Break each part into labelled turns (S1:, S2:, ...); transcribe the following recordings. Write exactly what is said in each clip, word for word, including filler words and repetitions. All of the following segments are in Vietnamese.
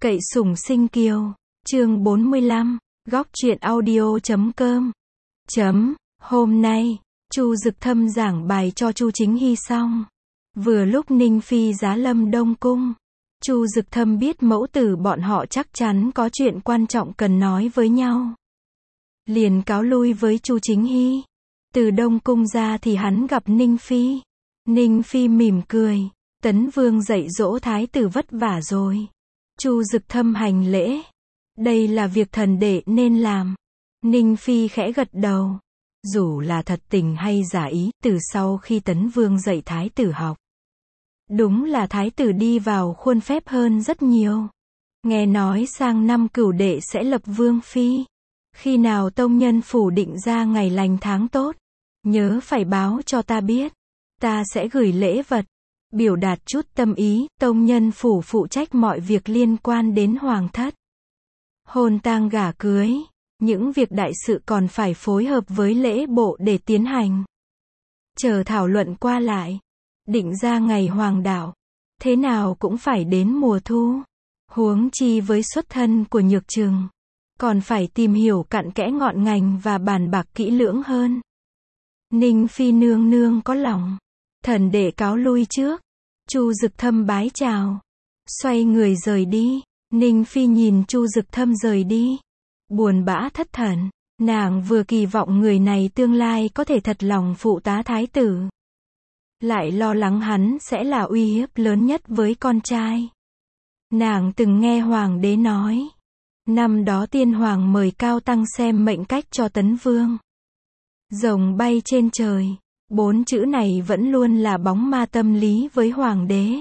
S1: Cậy sủng sinh kiều, chương bốn mươi lăm, góc truyện audio chấm com. Chấm, hôm nay, Chu Dực Thâm giảng bài cho Chu Chính Hy xong. Vừa lúc Ninh Phi giá lâm Đông Cung. Chu Dực Thâm biết mẫu tử bọn họ chắc chắn có chuyện quan trọng cần nói với nhau. Liền cáo lui với Chu Chính Hy. Từ Đông Cung ra thì hắn gặp Ninh Phi. Ninh Phi mỉm cười, Tấn Vương dạy dỗ thái tử vất vả rồi. Chu Dực Thâm hành lễ. Đây là việc thần đệ nên làm. Ninh Phi khẽ gật đầu. Dù là thật tình hay giả ý, từ sau khi Tấn Vương dạy thái tử học, đúng là thái tử đi vào khuôn phép hơn rất nhiều. Nghe nói sang năm Cửu đệ sẽ lập vương phi. Khi nào tông nhân phủ định ra ngày lành tháng tốt, nhớ phải báo cho ta biết. Ta sẽ gửi lễ vật, biểu đạt chút tâm ý. Tông nhân phủ phụ trách mọi việc liên quan đến hoàng thất. Hôn tang gả cưới, những việc đại sự còn phải phối hợp với lễ bộ để tiến hành. Chờ thảo luận qua lại, định ra ngày hoàng đạo. Thế nào cũng phải đến mùa thu. Huống chi với xuất thân của Nhược Trừng, còn phải tìm hiểu cặn kẽ ngọn ngành và bàn bạc kỹ lưỡng hơn. Ninh Phi nương nương có lòng, thần đệ cáo lui trước. Chu Dực Thâm bái chào, xoay người rời đi. Ninh Phi nhìn Chu Dực Thâm rời đi, buồn bã thất thần. Nàng vừa kỳ vọng người này tương lai có thể thật lòng phụ tá thái tử, lại lo lắng hắn sẽ là uy hiếp lớn nhất với con trai. Nàng từng nghe hoàng đế nói, năm đó tiên hoàng mời Cao Tăng xem mệnh cách cho Tấn Vương. Rồng bay trên trời, bốn chữ này vẫn luôn là bóng ma tâm lý với hoàng đế.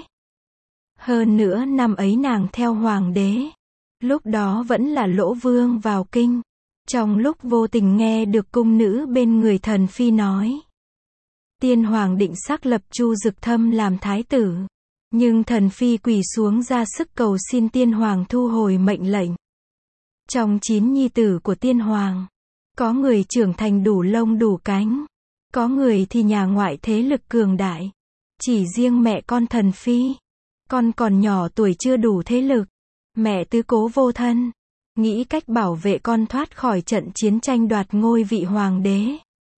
S1: Hơn nữa năm ấy nàng theo hoàng đế, lúc đó vẫn là Lỗ Vương vào kinh. Trong lúc vô tình nghe được cung nữ bên người thần phi nói, tiên hoàng định xác lập Chu Dực Thâm làm thái tử. Nhưng thần phi quỳ xuống ra sức cầu xin tiên hoàng thu hồi mệnh lệnh. Trong chín nhi tử của tiên hoàng, có người trưởng thành đủ lông đủ cánh, có người thì nhà ngoại thế lực cường đại. Chỉ riêng mẹ con thần phi, con còn nhỏ tuổi chưa đủ thế lực. Mẹ tứ cố vô thân, nghĩ cách bảo vệ con thoát khỏi trận chiến tranh đoạt ngôi vị hoàng đế.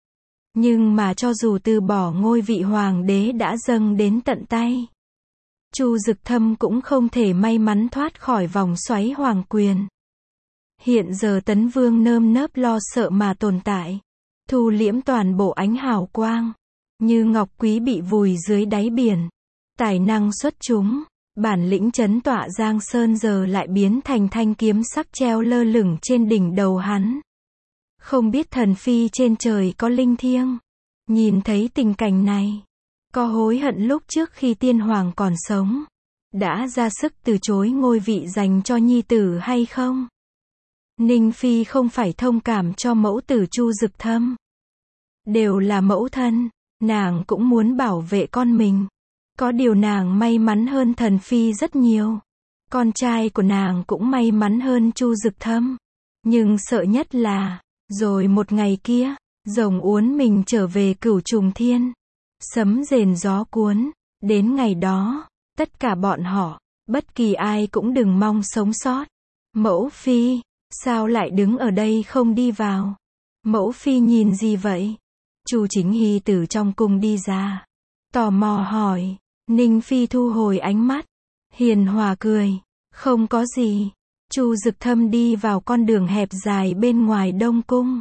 S1: Nhưng mà cho dù từ bỏ ngôi vị hoàng đế đã dâng đến tận tay, Chu Dực Thâm cũng không thể may mắn thoát khỏi vòng xoáy hoàng quyền. Hiện giờ Tấn Vương nơm nớp lo sợ mà tồn tại, thu liễm toàn bộ ánh hào quang, như ngọc quý bị vùi dưới đáy biển. Tài năng xuất chúng, bản lĩnh chấn tọa Giang Sơn giờ lại biến thành thanh kiếm sắc treo lơ lửng trên đỉnh đầu hắn. Không biết thần phi trên trời có linh thiêng, nhìn thấy tình cảnh này, có hối hận lúc trước khi tiên hoàng còn sống, đã ra sức từ chối ngôi vị dành cho nhi tử hay không? Ninh Phi không phải thông cảm cho mẫu tử Chu Dực Thâm. Đều là mẫu thân, nàng cũng muốn bảo vệ con mình. Có điều nàng may mắn hơn thần phi rất nhiều. Con trai của nàng cũng may mắn hơn Chu Dực Thâm. Nhưng sợ nhất là, rồi một ngày kia, rồng uốn mình trở về Cửu Trùng Thiên. Sấm rền gió cuốn, đến ngày đó, tất cả bọn họ, bất kỳ ai cũng đừng mong sống sót. Mẫu phi, sao lại đứng ở đây không đi vào? Mẫu phi nhìn gì vậy? Chu Chính Hy từ trong cung đi ra, tò mò hỏi. Ninh Phi thu hồi ánh mắt, hiền hòa cười, không có gì. Chu Dực Thâm đi vào con đường hẹp dài bên ngoài Đông Cung,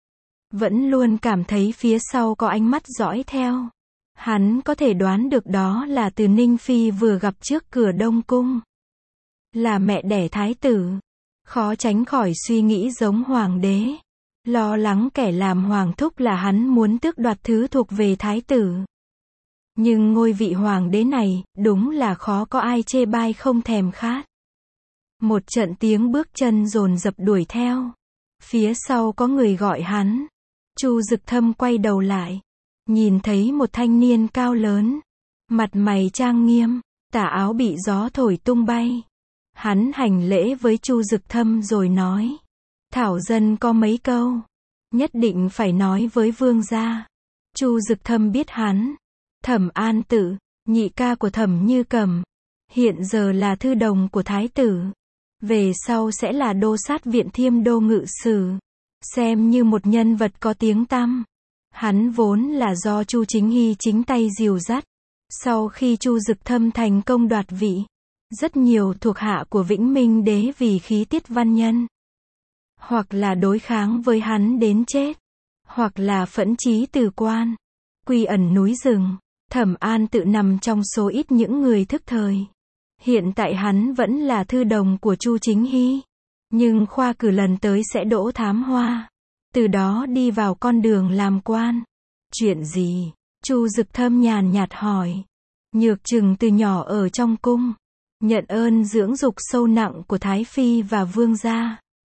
S1: vẫn luôn cảm thấy phía sau có ánh mắt dõi theo. Hắn có thể đoán được đó là từ Ninh Phi vừa gặp trước cửa Đông Cung, là mẹ đẻ thái tử. Khó tránh khỏi suy nghĩ giống hoàng đế, lo lắng kẻ làm hoàng thúc là hắn muốn tước đoạt thứ thuộc về thái tử. Nhưng ngôi vị hoàng đế này, đúng là khó có ai chê bai không thèm khát. Một trận tiếng bước chân dồn dập đuổi theo. Phía sau có người gọi hắn. Chu Dực Thâm quay đầu lại, nhìn thấy một thanh niên cao lớn, mặt mày trang nghiêm, tà áo bị gió thổi tung bay. Hắn hành lễ với Chu Dực Thâm rồi nói, thảo dân có mấy câu, nhất định phải nói với vương gia. Chu Dực Thâm biết hắn, Thẩm An Tự, nhị ca của Thẩm Như Cầm, hiện giờ là thư đồng của thái tử. về sau sẽ là đô sát viện Thiêm Đô ngự sử, xem như một nhân vật có tiếng tăm. Hắn vốn là do Chu Chính Hy chính tay dìu dắt. Sau khi Chu Dực Thâm thành công đoạt vị, rất nhiều thuộc hạ của Vĩnh Minh đế vì khí tiết văn nhân, hoặc là đối kháng với hắn đến chết, hoặc là phẫn chí từ quan, quy ẩn núi rừng. Thẩm An tự nằm trong số ít những người thức thời. Hiện tại hắn vẫn là thư đồng của Chu Chính Hy, nhưng khoa cử lần tới sẽ đỗ thám hoa, từ đó đi vào con đường làm quan. Chuyện gì? Chu Dực Thâm nhàn nhạt hỏi. Nhược Trừng từ nhỏ ở trong cung, nhận ơn dưỡng dục sâu nặng của Thái Phi và Vương gia.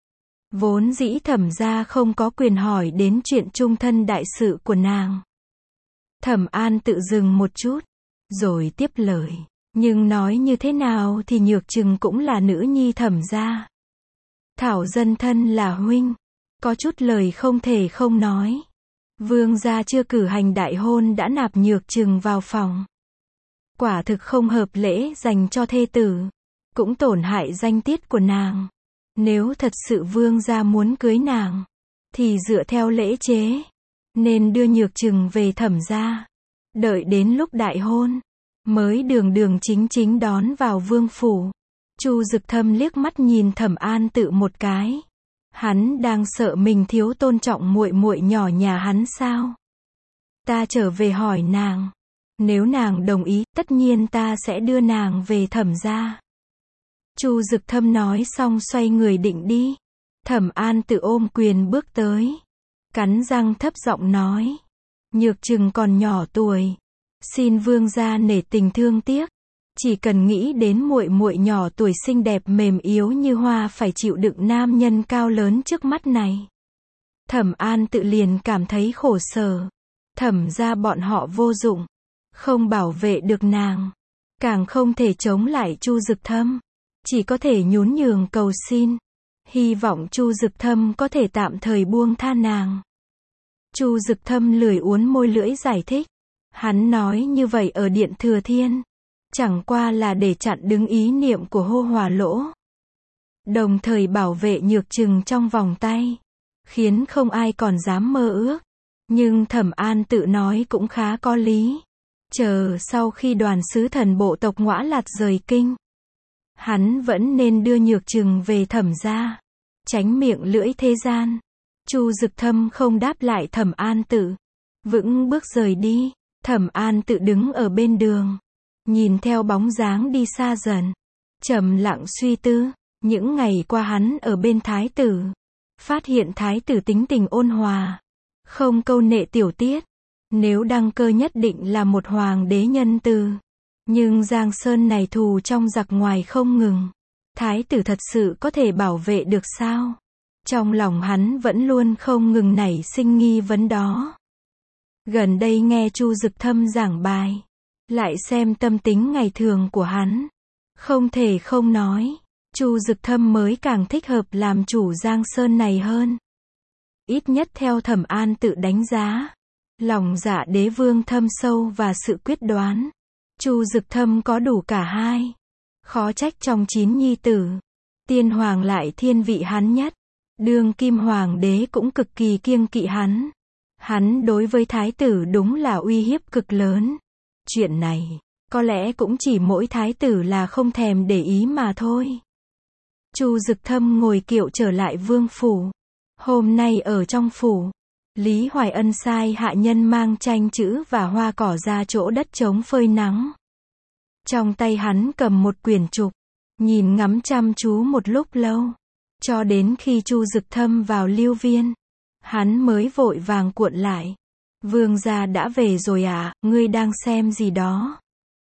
S1: Vốn dĩ Thẩm gia không có quyền hỏi đến chuyện trung thân đại sự của nàng. Thẩm An tự dừng một chút, rồi tiếp lời. Nhưng nói như thế nào thì Nhược Trừng cũng là nữ nhi Thẩm gia. Thảo dân thân là huynh, có chút lời không thể không nói. Vương gia chưa cử hành đại hôn đã nạp Nhược Trừng vào phòng. Quả thực không hợp lễ dành cho thê tử, cũng tổn hại danh tiết của nàng. Nếu thật sự vương gia muốn cưới nàng, thì dựa theo lễ chế, nên đưa Nhược Trừng về Thẩm gia. Đợi đến lúc đại hôn, mới đường đường chính chính đón vào vương phủ. Chu Dực Thâm liếc mắt nhìn Thẩm An tự một cái. Hắn đang sợ mình thiếu tôn trọng muội muội nhỏ nhà hắn sao? Ta trở về hỏi nàng. Nếu nàng đồng ý, tất nhiên ta sẽ đưa nàng về Thẩm gia. Chu Dực Thâm nói xong xoay người định đi. Thẩm An tự ôm quyền bước tới, cắn răng thấp giọng nói. Nhược Trừng còn nhỏ tuổi, xin vương gia nể tình thương tiếc. Chỉ cần nghĩ đến muội muội nhỏ tuổi xinh đẹp mềm yếu như hoa phải chịu đựng nam nhân cao lớn trước mắt này. Thẩm An tự liền cảm thấy khổ sở. Thẩm gia bọn họ vô dụng, không bảo vệ được nàng, càng không thể chống lại Chu Dực Thâm, chỉ có thể nhún nhường cầu xin, hy vọng Chu Dực Thâm có thể tạm thời buông tha nàng. Chu Dực Thâm lười uốn môi lưỡi giải thích. Hắn nói như vậy ở Điện Thừa Thiên, chẳng qua là để chặn đứng ý niệm của Hô Hòa Lỗ, đồng thời bảo vệ Nhược Trừng trong vòng tay, khiến không ai còn dám mơ ước. Nhưng Thẩm An tự nói cũng khá có lý. Chờ sau khi đoàn sứ thần bộ tộc Ngõa Lạt rời kinh, hắn vẫn nên đưa Nhược Trừng về Thẩm gia, tránh miệng lưỡi thế gian. Chu Dực Thâm không đáp lại Thẩm An tự, vững bước rời đi. Thẩm An tự đứng ở bên đường, nhìn theo bóng dáng đi xa dần, trầm lặng suy tư. Những ngày qua hắn ở bên thái tử, phát hiện thái tử tính tình ôn hòa, không câu nệ tiểu tiết. Nếu đăng cơ nhất định là một hoàng đế nhân từ. Nhưng Giang Sơn này thù trong giặc ngoài không ngừng. Thái tử thật sự có thể bảo vệ được sao? Trong lòng hắn vẫn luôn không ngừng nảy sinh nghi vấn đó. Gần đây nghe Chu Dực Thâm giảng bài, lại xem tâm tính ngày thường của hắn, không thể không nói, Chu Dực Thâm mới càng thích hợp làm chủ Giang Sơn này hơn. Ít nhất theo Thẩm An tự đánh giá, lòng dạ đế vương thâm sâu và sự quyết đoán, Chu Dực Thâm có đủ cả hai. Khó trách trong chín nhi tử, tiên hoàng lại thiên vị hắn nhất, đương kim hoàng đế cũng cực kỳ kiêng kỵ hắn. Hắn đối với thái tử đúng là uy hiếp cực lớn. Chuyện này, có lẽ cũng chỉ mỗi thái tử là không thèm để ý mà thôi. Chu Dực Thâm ngồi kiệu trở lại vương phủ. Hôm nay ở trong phủ, Lý Hoài Ân sai hạ nhân mang tranh chữ và hoa cỏ ra chỗ đất trống phơi nắng. Trong tay hắn cầm một quyển trục, nhìn ngắm chăm chú một lúc lâu, cho đến khi Chu Dực Thâm vào Lưu Viên, hắn mới vội vàng cuộn lại. Vương gia đã về rồi à, ngươi đang xem gì đó?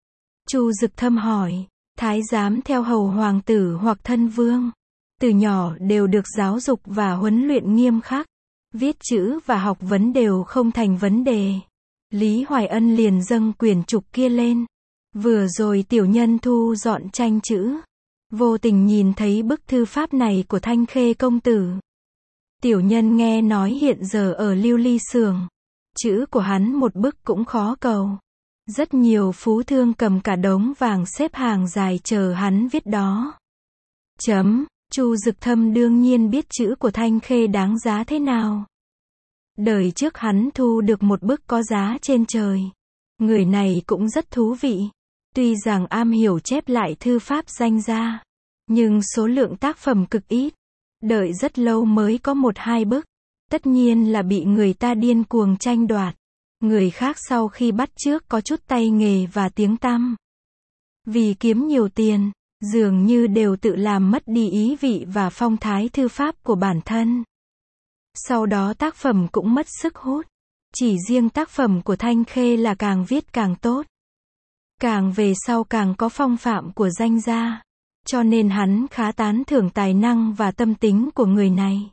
S1: Chu Dực Thâm hỏi. Thái giám theo hầu hoàng tử hoặc thân vương, từ nhỏ đều được giáo dục và huấn luyện nghiêm khắc, viết chữ và học vấn đều không thành vấn đề. Lý Hoài Ân liền dâng quyển trục kia lên. Vừa rồi tiểu nhân thu dọn tranh chữ, vô tình nhìn thấy bức thư pháp này của Thanh Khê công tử. Tiểu nhân nghe nói hiện giờ ở Lưu Ly Xưởng, chữ của hắn một bức cũng khó cầu. Rất nhiều phú thương cầm cả đống vàng xếp hàng dài chờ hắn viết đó. Chấm, Chu Dực Thâm đương nhiên biết chữ của Thanh Khê đáng giá thế nào. Đời trước hắn thu được một bức có giá trên trời. Người này cũng rất thú vị. Tuy rằng am hiểu chép lại thư pháp danh gia, nhưng số lượng tác phẩm cực ít. Đợi rất lâu mới có một hai bức. Tất nhiên là bị người ta điên cuồng tranh đoạt. Người khác sau khi bắt chước có chút tay nghề và tiếng tăm. Vì kiếm nhiều tiền, dường như đều tự làm mất đi ý vị và phong thái thư pháp của bản thân. Sau đó tác phẩm cũng mất sức hút. Chỉ riêng tác phẩm của Thanh Khê là càng viết càng tốt. Càng về sau càng có phong phạm của danh gia. Cho nên hắn khá tán thưởng tài năng và tâm tính của người này.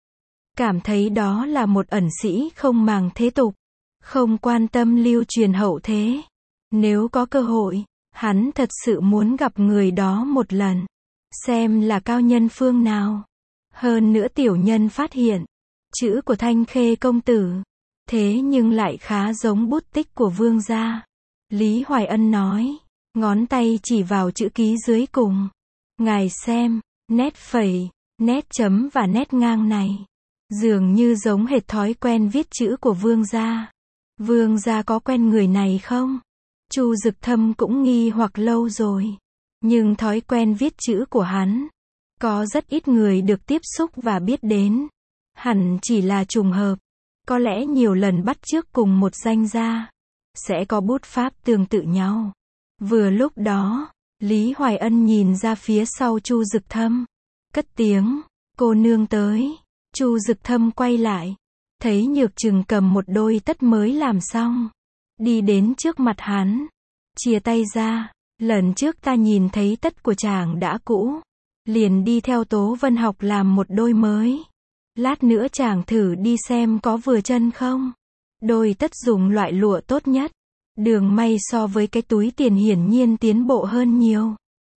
S1: Cảm thấy đó là một ẩn sĩ không màng thế tục. Không quan tâm lưu truyền hậu thế. Nếu có cơ hội, hắn thật sự muốn gặp người đó một lần. Xem là cao nhân phương nào. Hơn nữa tiểu nhân phát hiện. Chữ của Thanh Khê công tử. Thế nhưng lại khá giống bút tích của vương gia. Lý Hoài Ân nói. Ngón tay chỉ vào chữ ký dưới cùng. Ngài xem, nét phẩy, nét chấm và nét ngang này. Dường như giống hệt thói quen viết chữ của vương gia. Vương gia có quen người này không? Chu Dực Thâm cũng nghi hoặc lâu rồi. Nhưng thói quen viết chữ của hắn, có rất ít người được tiếp xúc và biết đến. Hẳn chỉ là trùng hợp. Có lẽ nhiều lần bắt chước cùng một danh gia, sẽ có bút pháp tương tự nhau. Vừa lúc đó, Lý Hoài Ân nhìn ra phía sau Chu Dực Thâm. Cất tiếng, cô nương tới. Chu Dực Thâm quay lại. Thấy Nhược Trừng cầm một đôi tất mới làm xong. Đi đến trước mặt hắn. Chia tay ra. Lần trước ta nhìn thấy tất của chàng đã cũ. Liền đi theo Tố Vân học làm một đôi mới. Lát nữa chàng thử đi xem có vừa chân không. Đôi tất dùng loại lụa tốt nhất. Đường may so với cái túi tiền hiển nhiên tiến bộ hơn nhiều.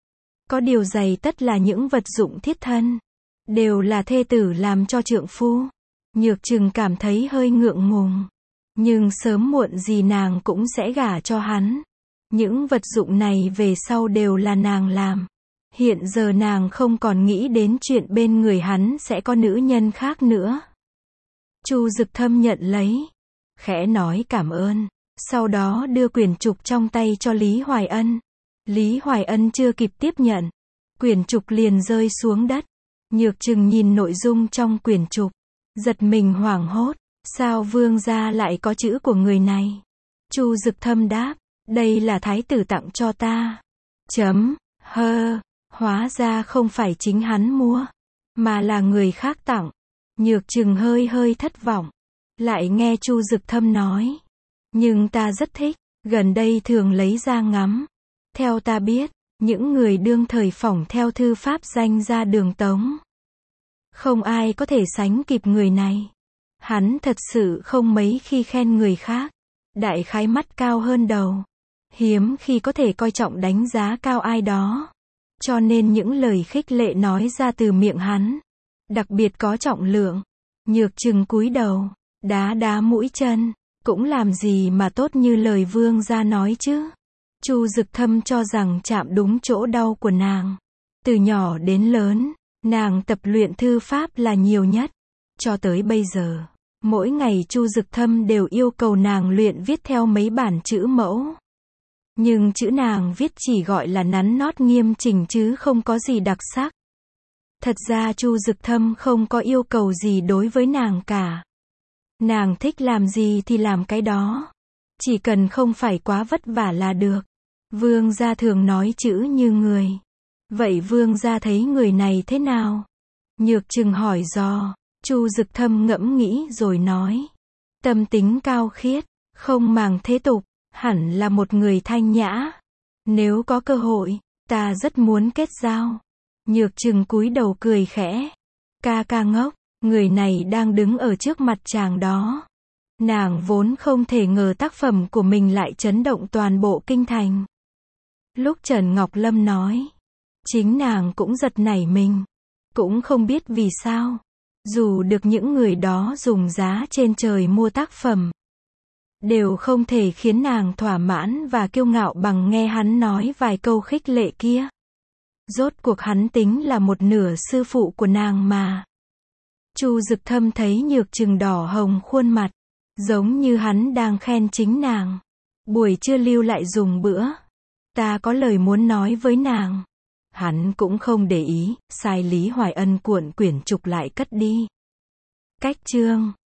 S1: Có điều giày tất là những vật dụng thiết thân. Đều là thê tử làm cho trượng phu. Nhược Trừng cảm thấy hơi ngượng ngùng. Nhưng sớm muộn gì nàng cũng sẽ gả cho hắn. Những vật dụng này về sau đều là nàng làm. Hiện giờ nàng không còn nghĩ đến chuyện bên người hắn sẽ có nữ nhân khác nữa. Chu Dực Thâm nhận lấy. Khẽ nói cảm ơn. Sau đó đưa quyển trục trong tay cho Lý Hoài Ân. Lý Hoài Ân chưa kịp tiếp nhận. Quyển trục liền rơi xuống đất. Nhược Trừng nhìn nội dung trong quyển trục. Giật mình hoảng hốt. Sao vương gia lại có chữ của người này? Chu Dực Thâm đáp. Đây là thái tử tặng cho ta. Chấm. Hơ. Hóa ra không phải chính hắn mua. Mà là người khác tặng. Nhược Trừng hơi hơi thất vọng. Lại nghe Chu Dực Thâm nói. Nhưng ta rất thích. Gần đây thường lấy ra ngắm. Theo ta biết, những người đương thời phỏng theo thư pháp danh gia Đường Tống. Không ai có thể sánh kịp người này. Hắn thật sự không mấy khi khen người khác. Đại khái mắt cao hơn đầu. Hiếm khi có thể coi trọng đánh giá cao ai đó. Cho nên những lời khích lệ nói ra từ miệng hắn. Đặc biệt có trọng lượng. Nhược Trừng cúi đầu. Đá đá mũi chân. Cũng làm gì mà tốt như lời vương gia nói chứ. Chu Dực Thâm cho rằng chạm đúng chỗ đau của nàng. Từ nhỏ đến lớn, nàng tập luyện thư pháp là nhiều nhất. Cho tới bây giờ, mỗi ngày Chu Dực Thâm đều yêu cầu nàng luyện viết theo mấy bản chữ mẫu. Nhưng chữ nàng viết chỉ gọi là nắn nót nghiêm chỉnh chứ không có gì đặc sắc. Thật ra Chu Dực Thâm không có yêu cầu gì đối với nàng cả. Nàng thích làm gì thì làm cái đó. Chỉ cần không phải quá vất vả là được. Vương gia thường nói chữ như người. Vậy vương gia thấy người này thế nào? Nhược Trừng hỏi dò. Chu Dực Thâm ngẫm nghĩ rồi nói. Tâm tính cao khiết, không màng thế tục, hẳn là một người thanh nhã. Nếu có cơ hội, ta rất muốn kết giao. Nhược Trừng cúi đầu cười khẽ. Ca ca ngốc, người này đang đứng ở trước mặt chàng đó. Nàng vốn không thể ngờ tác phẩm của mình lại chấn động toàn bộ kinh thành. Lúc Trần Ngọc Lâm nói, chính nàng cũng giật nảy mình. Cũng không biết vì sao. Dù được những người đó dùng giá trên trời mua tác phẩm, đều không thể khiến nàng thỏa mãn và kiêu ngạo bằng nghe hắn nói vài câu khích lệ kia. Rốt cuộc hắn tính là một nửa sư phụ của nàng mà. Chu Dực Thâm thấy Nhược Trừng đỏ hồng khuôn mặt, giống như hắn đang khen chính nàng. Buổi trưa lưu lại dùng bữa. Ta có lời muốn nói với nàng. Hắn cũng không để ý, sai Lý Hoài Ân cuộn quyển trục lại cất đi. Cách chương